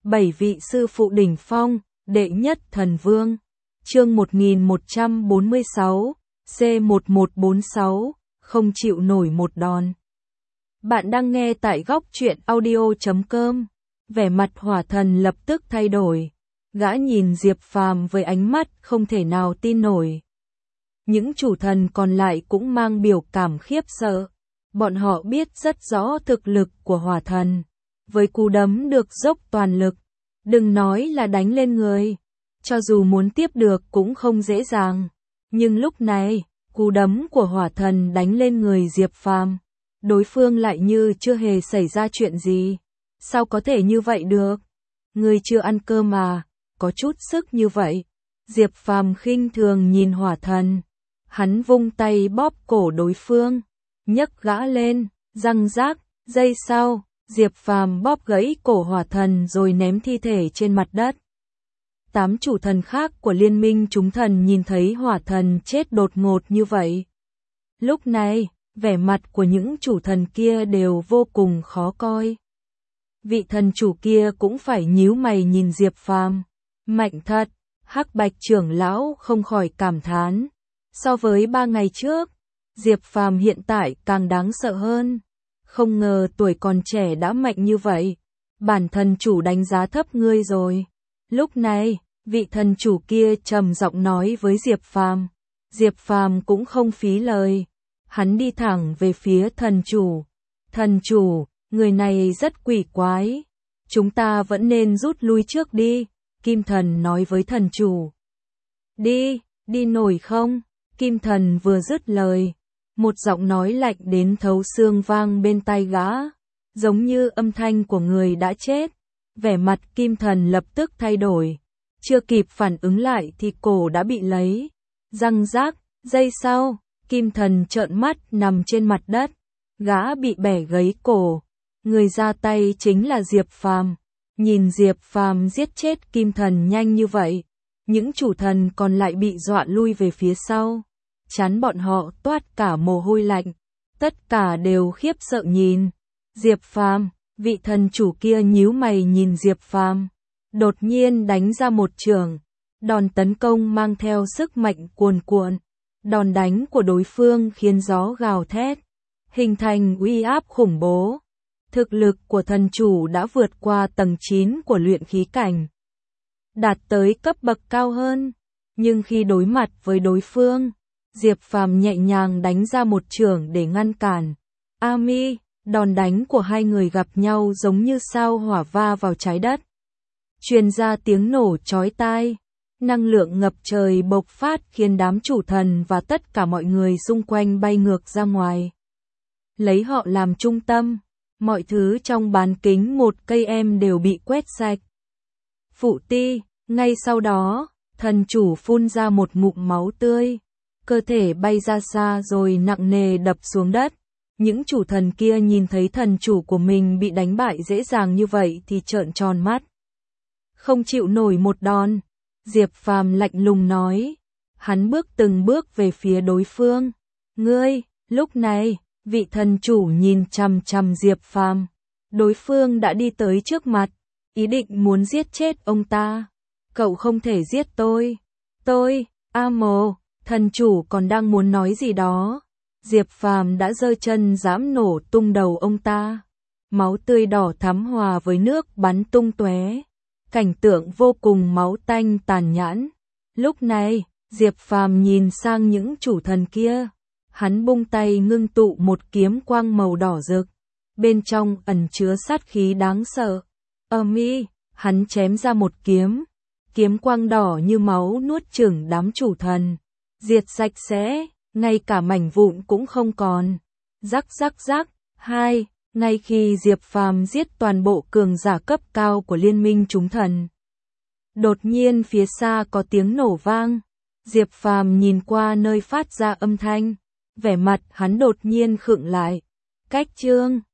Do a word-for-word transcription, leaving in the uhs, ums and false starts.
Bảy vị sư phụ đỉnh phong, đệ nhất thần vương. Chương một nghìn một trăm bốn mươi sáu, C một một bốn sáu, không chịu nổi một đòn. Bạn đang nghe tại góc truyện audio chấm com. Vẻ mặt Hỏa Thần lập tức thay đổi. Gã nhìn Diệp Phàm với ánh mắt không thể nào tin nổi. Những chủ thần còn lại cũng mang biểu cảm khiếp sợ. Bọn họ biết rất rõ thực lực của Hỏa Thần. Với cú đấm được dốc toàn lực, đừng nói là đánh lên người, cho dù muốn tiếp được cũng không dễ dàng. Nhưng lúc này, cú đấm của Hỏa Thần đánh lên người Diệp Phàm, đối phương lại như chưa hề xảy ra chuyện gì. Sao có thể như vậy được? Ngươi chưa ăn cơm mà, có chút sức như vậy. Diệp Phàm khinh thường nhìn Hỏa Thần. Hắn vung tay bóp cổ đối phương, nhấc gã lên, răng rác. Giây sau, Diệp Phàm bóp gãy cổ Hỏa Thần rồi ném thi thể trên mặt đất. Tám chủ thần khác của liên minh chúng thần nhìn thấy Hỏa Thần chết đột ngột như vậy. Lúc này, vẻ mặt của những chủ thần kia đều vô cùng khó coi. Vị thần chủ kia cũng phải nhíu mày nhìn Diệp Phàm. Mạnh thật, Hắc Bạch trưởng lão không khỏi cảm thán. So với ba ngày trước, Diệp Phàm hiện tại càng đáng sợ hơn. Không ngờ tuổi còn trẻ đã mạnh như vậy. Bản thần chủ đánh giá thấp ngươi rồi. Lúc này, vị thần chủ kia trầm giọng nói với Diệp Phàm. Diệp Phàm cũng không phí lời. Hắn đi thẳng về phía thần chủ. Thần chủ, người này rất quỷ quái. Chúng ta vẫn nên rút lui trước đi. Kim thần nói với thần chủ. Đi, đi nổi không? Kim thần vừa dứt lời. Một giọng nói lạnh đến thấu xương vang bên tai gã, giống như âm thanh của người đã chết. Vẻ mặt Kim thần lập tức thay đổi. Chưa kịp phản ứng lại thì cổ đã bị lấy. Răng rác, giây sau, Kim thần trợn mắt nằm trên mặt đất. Gã bị bẻ gãy cổ. Người ra tay chính là Diệp Phàm. Nhìn Diệp Phàm giết chết Kim thần nhanh như vậy, những chủ thần còn lại bị dọa lui về phía sau. Chán bọn họ toát cả mồ hôi lạnh, tất cả đều khiếp sợ nhìn Diệp Phàm. Vị thần chủ kia nhíu mày nhìn Diệp Phàm, đột nhiên đánh ra một chưởng. Đòn tấn công mang theo sức mạnh cuồn cuộn. Đòn đánh của đối phương khiến gió gào thét, hình thành uy áp khủng bố. Thực lực của thần chủ đã vượt qua tầng chín của luyện khí cảnh, đạt tới cấp bậc cao hơn. Nhưng khi đối mặt với đối phương, Diệp Phàm nhẹ nhàng đánh ra một chưởng để ngăn cản. Ami, đòn đánh của hai người gặp nhau giống như sao hỏa va vào trái đất. Truyền ra tiếng nổ chói tai, năng lượng ngập trời bộc phát khiến đám chủ thần và tất cả mọi người xung quanh bay ngược ra ngoài. Lấy họ làm trung tâm, mọi thứ trong bán kính một cây em đều bị quét sạch. Phụ ti, ngay sau đó, thần chủ phun ra một ngụm máu tươi. Cơ thể bay ra xa rồi nặng nề đập xuống đất. Những chủ thần kia nhìn thấy thần chủ của mình bị đánh bại dễ dàng như vậy thì trợn tròn mắt. Không chịu nổi một đòn. Diệp Phàm lạnh lùng nói. Hắn bước từng bước về phía đối phương. Ngươi, lúc này, vị thần chủ nhìn chằm chằm Diệp Phàm. Đối phương đã đi tới trước mặt, ý định muốn giết chết ông ta. Cậu không thể giết tôi. Tôi, Amo. Thần chủ còn đang muốn nói gì đó. Diệp Phàm đã giơ chân giẫm nổ tung đầu ông ta. Máu tươi đỏ thắm hòa với nước bắn tung tóe. Cảnh tượng vô cùng máu tanh tàn nhẫn. Lúc này, Diệp Phàm nhìn sang những chủ thần kia. Hắn bung tay ngưng tụ một kiếm quang màu đỏ rực. Bên trong ẩn chứa sát khí đáng sợ. Ami, hắn chém ra một kiếm. Kiếm quang đỏ như máu nuốt chửng đám chủ thần. Diệt sạch sẽ, ngay cả mảnh vụn cũng không còn. Rắc rắc rắc. Hai, ngay khi Diệp Phàm giết toàn bộ cường giả cấp cao của liên minh chúng thần, đột nhiên phía xa có tiếng nổ vang. Diệp Phàm nhìn qua nơi phát ra âm thanh, vẻ mặt hắn đột nhiên khựng lại. Cách chương